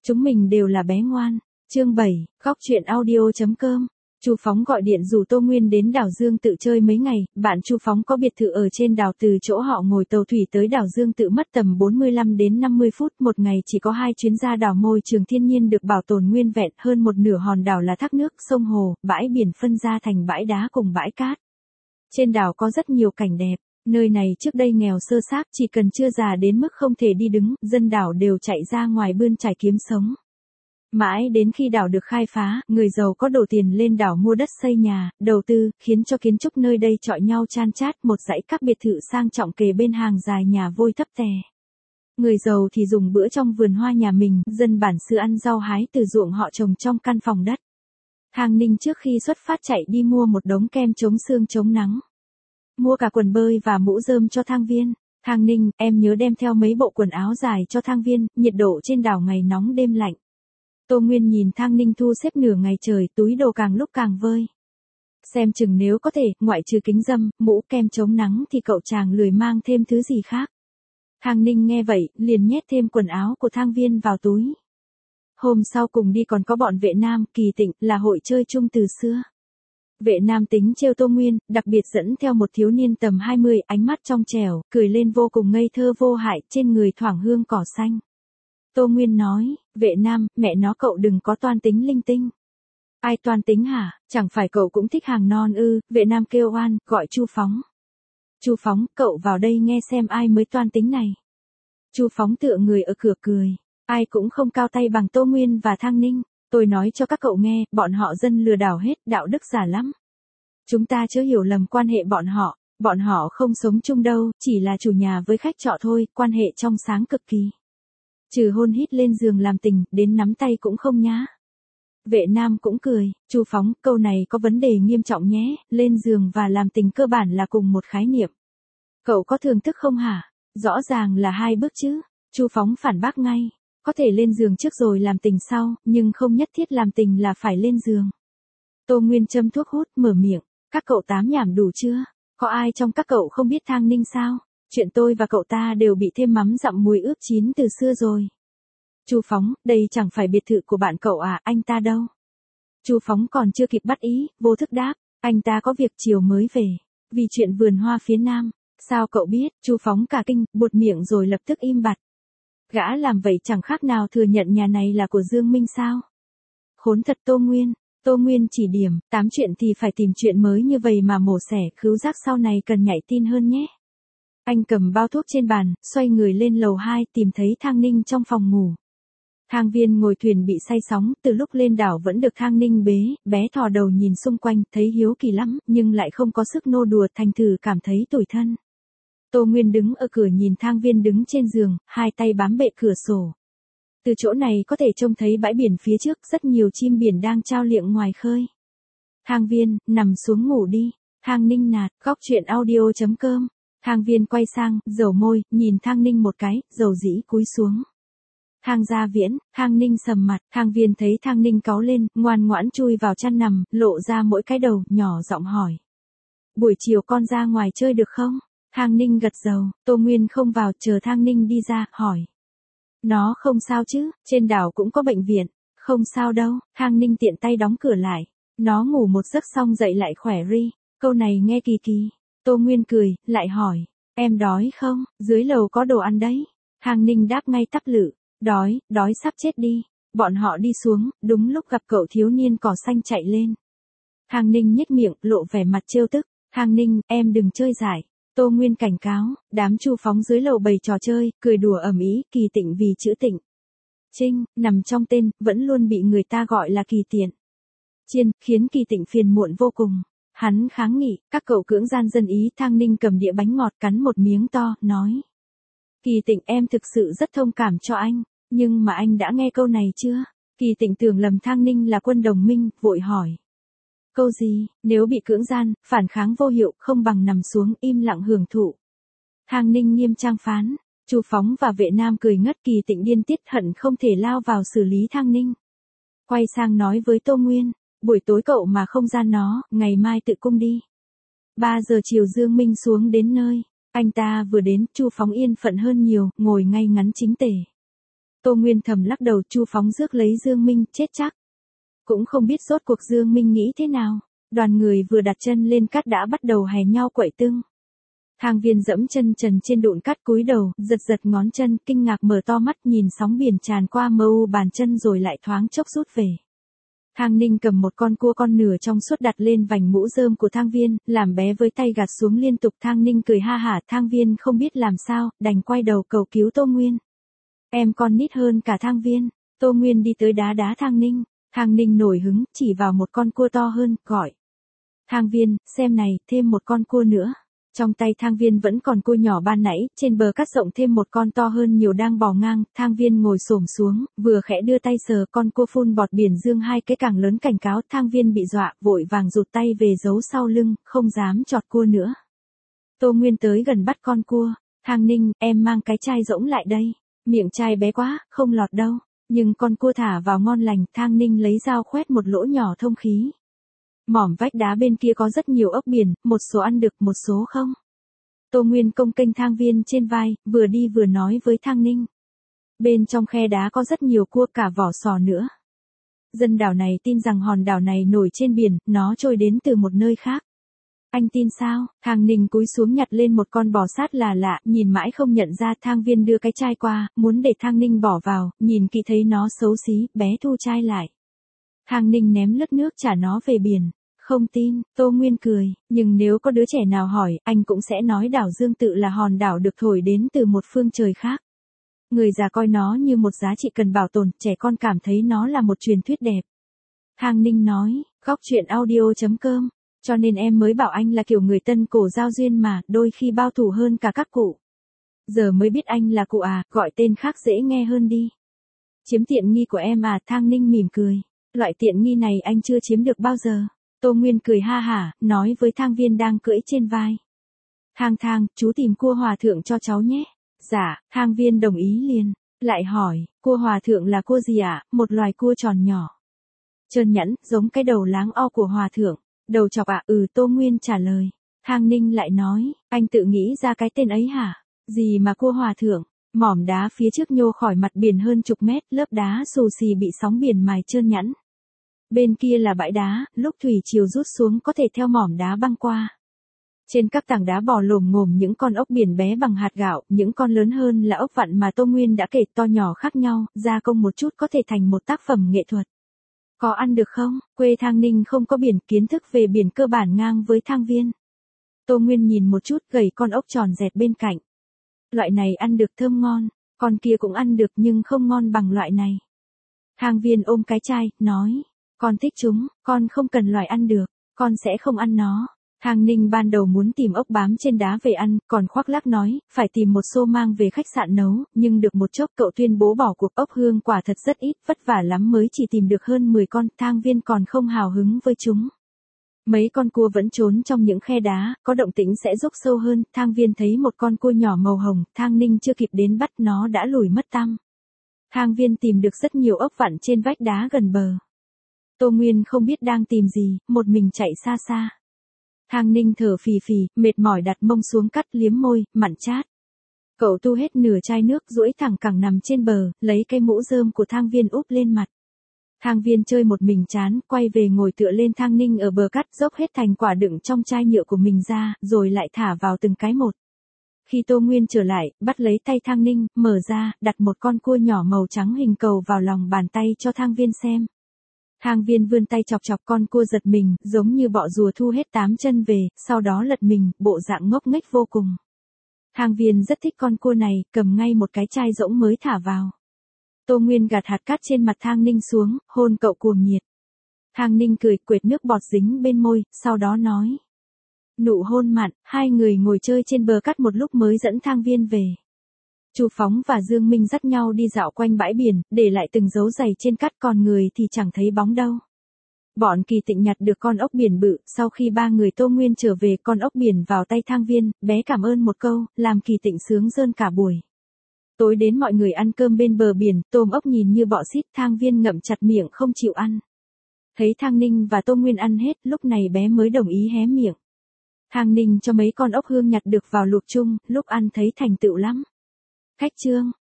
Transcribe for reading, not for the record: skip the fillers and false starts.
Chúng mình đều là bé ngoan. Chương 7, góc truyện audio.com. Chu Phóng gọi điện rủ Tô Nguyên đến đảo Dương Tự chơi mấy ngày, bạn Chu Phóng có biệt thự ở trên đảo, từ chỗ họ ngồi tàu thủy tới đảo Dương Tự mất tầm 45 đến 50 phút, một ngày chỉ có 2 chuyến ra đảo. Môi trường thiên nhiên được bảo tồn nguyên vẹn, hơn một nửa hòn đảo là thác nước, sông hồ, bãi biển phân ra thành bãi đá cùng bãi cát. Trên đảo có rất nhiều cảnh đẹp, nơi này trước đây nghèo sơ xác, chỉ cần chưa già đến mức không thể đi đứng, dân đảo đều chạy ra ngoài bươn trải kiếm sống. Mãi đến khi đảo được khai phá, người giàu có đổ tiền lên đảo mua đất xây nhà, đầu tư, khiến cho kiến trúc nơi đây chọi nhau chan chát, một dãy các biệt thự sang trọng kề bên hàng dài nhà vôi thấp tè. Người giàu thì dùng bữa trong vườn hoa nhà mình, dân bản xứ ăn rau hái từ ruộng họ trồng trong căn phòng đất. Thang Ninh trước khi xuất phát chạy đi mua một đống kem chống sương chống nắng. Mua cả quần bơi và mũ rơm cho Thang Viên. Thang Ninh, em nhớ đem theo mấy bộ quần áo dài cho Thang Viên, nhiệt độ trên đảo ngày nóng đêm lạnh. Tô Nguyên nhìn Thang Ninh thu xếp nửa ngày trời, túi đồ càng lúc càng vơi. Xem chừng nếu có thể, ngoại trừ kính râm, mũ kem chống nắng thì cậu chàng lười mang thêm thứ gì khác. Thang Ninh nghe vậy, liền nhét thêm quần áo của Thang Viên vào túi. Hôm sau cùng đi còn có bọn Vệ Nam, Kỳ Tịnh, là hội chơi chung từ xưa. Vệ Nam tính trêu Tô Nguyên, đặc biệt dẫn theo một thiếu niên tầm 20, ánh mắt trong trẻo, cười lên vô cùng ngây thơ vô hại, trên người thoảng hương cỏ xanh. Tô Nguyên nói, Vệ Nam, mẹ nó cậu đừng có toan tính linh tinh. Ai toan tính hả, chẳng phải cậu cũng thích hàng non ư? Vệ Nam kêu oan, gọi Chu Phóng. Chu Phóng, cậu vào đây nghe xem ai mới toan tính này. Chu Phóng tựa người ở cửa cười, ai cũng không cao tay bằng Tô Nguyên và Thang Ninh. Tôi nói cho các cậu nghe, bọn họ dân lừa đảo hết, đạo đức giả lắm. Chúng ta chớ hiểu lầm quan hệ bọn họ không sống chung đâu, chỉ là chủ nhà với khách trọ thôi, quan hệ trong sáng cực kỳ. Trừ hôn hít lên giường làm tình, đến nắm tay cũng không nhá. Vệ Nam cũng cười, Chu Phóng, câu này có vấn đề nghiêm trọng nhé, lên giường và làm tình cơ bản là cùng một khái niệm. Cậu có thường thức không hả? Rõ ràng là hai bước chứ. Chu Phóng phản bác ngay, có thể lên giường trước rồi làm tình sau, nhưng không nhất thiết làm tình là phải lên giường. Tô Nguyên châm thuốc hút, mở miệng, các cậu tám nhảm đủ chưa? Có ai trong các cậu không biết Thang Ninh sao? Chuyện tôi và cậu ta đều bị thêm mắm dặm muối ướp chín từ xưa rồi. Chu Phóng, đây chẳng phải biệt thự của bạn cậu à, anh ta đâu? Chu Phóng còn chưa kịp bắt ý, vô thức đáp, anh ta có việc chiều mới về, vì chuyện vườn hoa phía nam. Sao cậu biết? Chu Phóng cả kinh, buột miệng rồi lập tức im bặt. Gã làm vậy chẳng khác nào thừa nhận nhà này là của Dương Minh sao? Khốn thật Tô Nguyên. Tô Nguyên chỉ điểm, tám chuyện thì phải tìm chuyện mới như vậy mà mổ xẻ, khứu giác sau này cần nhảy tin hơn nhé. Anh cầm bao thuốc trên bàn, xoay người lên lầu 2, tìm thấy Thang Ninh trong phòng ngủ. Thang Viên ngồi thuyền bị say sóng, từ lúc lên đảo vẫn được Thang Ninh bế, bé thò đầu nhìn xung quanh, thấy hiếu kỳ lắm, nhưng lại không có sức nô đùa, thành thử cảm thấy tủi thân. Tô Nguyên đứng ở cửa nhìn Thang Viên đứng trên giường, hai tay bám bệ cửa sổ. Từ chỗ này có thể trông thấy bãi biển phía trước, rất nhiều chim biển đang chao liệng ngoài khơi. Thang Viên, nằm xuống ngủ đi. Thang Ninh nạt, góc truyện audio.com. Thang Viên quay sang, dầu môi, nhìn Thang Ninh một cái, dầu dĩ cúi xuống. Thang Gia Viễn, Thang Ninh sầm mặt, Thang Viên thấy Thang Ninh cáu lên, ngoan ngoãn chui vào chăn nằm, lộ ra mỗi cái đầu, nhỏ giọng hỏi. Buổi chiều con ra ngoài chơi được không? Thang Ninh gật đầu, Tô Nguyên không vào, chờ Thang Ninh đi ra, hỏi. Nó không sao chứ, trên đảo cũng có bệnh viện. Không sao đâu, Thang Ninh tiện tay đóng cửa lại. Nó ngủ một giấc xong dậy lại khỏe ri. Câu này nghe kỳ kỳ. Tô Nguyên cười, lại hỏi. Em đói không? Dưới lầu có đồ ăn đấy. Thang Ninh đáp ngay tắp lự. Đói sắp chết đi. Bọn họ đi xuống, đúng lúc gặp cậu thiếu niên cỏ xanh chạy lên. Thang Ninh nhếch miệng, lộ vẻ mặt trêu tức. Thang Ninh, em đừng chơi dại. Tô Nguyên cảnh cáo, đám Chu Phóng dưới lầu bày trò chơi, cười đùa ầm ĩ, Kỳ Tịnh vì chữ Tịnh Trinh, nằm trong tên, vẫn luôn bị người ta gọi là Kỳ Tiện Chiên, khiến Kỳ Tịnh phiền muộn vô cùng. Hắn kháng nghị, các cậu cưỡng gian dân ý. Thang Ninh cầm đĩa bánh ngọt cắn một miếng to, nói. Kỳ Tịnh em thực sự rất thông cảm cho anh, nhưng mà anh đã nghe câu này chưa? Kỳ Tịnh tưởng lầm Thang Ninh là quân đồng minh, vội hỏi. Câu gì? Nếu bị cưỡng gian, phản kháng vô hiệu, không bằng nằm xuống im lặng hưởng thụ. Thang Ninh nghiêm trang phán. Chu Phóng và Vệ Nam cười ngất. Kỳ Tịnh điên tiết hận không thể lao vào xử lý Thang Ninh. Quay sang nói với Tô Nguyên, buổi tối cậu mà không gian nó, ngày mai tự cung đi. 3 giờ chiều Dương Minh xuống đến nơi. Anh ta vừa đến, Chu Phóng yên phận hơn nhiều, ngồi ngay ngắn chính tề. Tô Nguyên thầm lắc đầu, Chu Phóng rước lấy Dương Minh, chết chắc. Cũng không biết rốt cuộc Dương Minh nghĩ thế nào. Đoàn người vừa đặt chân lên cát đã bắt đầu hè nhau quậy tưng. Thang Viên dẫm chân trần trên đụn cát cúi đầu, giật giật ngón chân, kinh ngạc mở to mắt nhìn sóng biển tràn qua mờ u bàn chân rồi lại thoáng chốc rút về. Thang Ninh cầm một con cua con nửa trong suốt đặt lên vành mũ rơm của Thang Viên, làm bé với tay gạt xuống liên tục. Thang Ninh cười ha hả, Thang Viên không biết làm sao, đành quay đầu cầu cứu Tô Nguyên. Em con nít hơn cả Thang Viên. Tô Nguyên đi tới đá đá Thang Ninh. Thang Ninh nổi hứng, chỉ vào một con cua to hơn, gọi. Thang Viên, xem này, thêm một con cua nữa. Trong tay Thang Viên vẫn còn cua nhỏ ban nãy, trên bờ cát rộng thêm một con to hơn nhiều đang bò ngang. Thang Viên ngồi xổm xuống, vừa khẽ đưa tay sờ con cua phun bọt biển dương hai cái càng lớn cảnh cáo. Thang Viên bị dọa, vội vàng rụt tay về giấu sau lưng, không dám chọt cua nữa. Tô Nguyên tới gần bắt con cua. Thang Ninh, em mang cái chai rỗng lại đây. Miệng chai bé quá, không lọt đâu. Nhưng con cua thả vào ngon lành. Thang Ninh lấy dao khoét một lỗ nhỏ thông khí. Mỏm vách đá bên kia có rất nhiều ốc biển, một số ăn được, một số không. Tô Nguyên cong kênh Thang Viên trên vai, vừa đi vừa nói với Thang Ninh. Bên trong khe đá có rất nhiều cua, cả vỏ sò nữa. Dân đảo này tin rằng hòn đảo này nổi trên biển, nó trôi đến từ một nơi khác. Anh tin sao? Thang Ninh cúi xuống nhặt lên một con bò sát là lạ, nhìn mãi không nhận ra. Thang Viên đưa cái chai qua, muốn để Thang Ninh bỏ vào, nhìn kỹ thấy nó xấu xí, bé thu chai lại. Thang Ninh ném lất nước trả nó về biển. Không tin, Tô Nguyên cười, nhưng nếu có đứa trẻ nào hỏi, anh cũng sẽ nói đảo Dương Tự là hòn đảo được thổi đến từ một phương trời khác. Người già coi nó như một giá trị cần bảo tồn, trẻ con cảm thấy nó là một truyền thuyết đẹp. Thang Ninh nói, góc chuyện audio.com, cho nên em mới bảo anh là kiểu người tân cổ giao duyên mà, đôi khi bao thủ hơn cả các cụ. Giờ mới biết anh là cụ à, gọi tên khác dễ nghe hơn đi. Chiếm tiện nghi của em à? Thang Ninh mỉm cười, loại tiện nghi này anh chưa chiếm được bao giờ. Tô Nguyên cười ha hả, nói với Thang Viên đang cưỡi trên vai. Thang, chú tìm cua hòa thượng cho cháu nhé. Dạ, Thang Viên đồng ý liền. Lại hỏi, cua hòa thượng là cua gì ạ? Một loài cua tròn nhỏ. Trơn nhẵn, giống cái đầu láng o của hòa thượng. Đầu chọc ạ? Tô Nguyên trả lời. Thang Ninh lại nói, anh tự nghĩ ra cái tên ấy hả? Gì mà cua hòa thượng? Mỏm đá phía trước nhô khỏi mặt biển hơn chục mét, lớp đá xù xì bị sóng biển mài trơn nhẵn. Bên kia là bãi đá, lúc thủy triều rút xuống có thể theo mỏm đá băng qua. Trên các tảng đá bò lồm ngồm những con ốc biển bé bằng hạt gạo, những con lớn hơn là ốc vặn mà Tô Nguyên đã kể, to nhỏ khác nhau, gia công một chút có thể thành một tác phẩm nghệ thuật. Có ăn được không? Quê Thang Ninh không có biển, kiến thức về biển cơ bản ngang với Thang Viên. Tô Nguyên nhìn một chút, gầy con ốc tròn dẹt bên cạnh. Loại này ăn được, thơm ngon, con kia cũng ăn được nhưng không ngon bằng loại này. Thang Viên ôm cái chai, nói. Con thích chúng, con không cần loại ăn được, con sẽ không ăn nó. Thang Ninh ban đầu muốn tìm ốc bám trên đá về ăn, còn khoác lác nói, phải tìm một xô mang về khách sạn nấu, nhưng được một chốc cậu tuyên bố bỏ cuộc. Ốc hương quả thật rất ít, vất vả lắm mới chỉ tìm được hơn 10 con, Thang Viên còn không hào hứng với chúng. Mấy con cua vẫn trốn trong những khe đá, có động tĩnh sẽ rúc sâu hơn. Thang Viên thấy một con cua nhỏ màu hồng, Thang Ninh chưa kịp đến bắt nó đã lùi mất tăm. Thang Viên tìm được rất nhiều ốc vặn trên vách đá gần bờ. Tô Nguyên không biết đang tìm gì, một mình chạy xa xa. Thang Ninh thở phì phì, mệt mỏi đặt mông xuống cắt, liếm môi, mặn chát. Cậu tu hết nửa chai nước, duỗi thẳng cẳng nằm trên bờ, lấy cái mũ rơm của Thang Viên úp lên mặt. Thang Viên chơi một mình chán, quay về ngồi tựa lên Thang Ninh ở bờ cát, dốc hết thành quả đựng trong chai nhựa của mình ra, rồi lại thả vào từng cái một. Khi Tô Nguyên trở lại, bắt lấy tay Thang Ninh, mở ra, đặt một con cua nhỏ màu trắng hình cầu vào lòng bàn tay cho Thang Viên xem. Thang Viên vươn tay chọc chọc con cua, giật mình, giống như bọ rùa thu hết 8 chân về, sau đó lật mình, bộ dạng ngốc nghếch vô cùng. Thang Viên rất thích con cua này, cầm ngay một cái chai rỗng mới thả vào. Tô Nguyên gạt hạt cát trên mặt Thang Ninh xuống, hôn cậu cuồng nhiệt. Thang Ninh cười, quệt nước bọt dính bên môi, sau đó nói. Nụ hôn mặn, hai người ngồi chơi trên bờ cát một lúc mới dẫn Thang Viên về. Chu Phóng và Dương Minh dắt nhau đi dạo quanh bãi biển, để lại từng dấu giày trên cát, còn người thì chẳng thấy bóng đâu. Bọn Kỳ Tịnh nhặt được con ốc biển bự, sau khi ba người Tô Nguyên trở về, con ốc biển vào tay Thang Viên, bé cảm ơn một câu, làm Kỳ Tịnh sướng rơn cả buổi. Tối đến mọi người ăn cơm bên bờ biển, tôm ốc nhìn như bọ xít, Thang Viên ngậm chặt miệng không chịu ăn. Thấy Thang Ninh và Tô Nguyên ăn hết, lúc này bé mới đồng ý hé miệng. Thang Ninh cho mấy con ốc hương nhặt được vào luộc chung, lúc ăn thấy thành tựu lắm. Khách trương,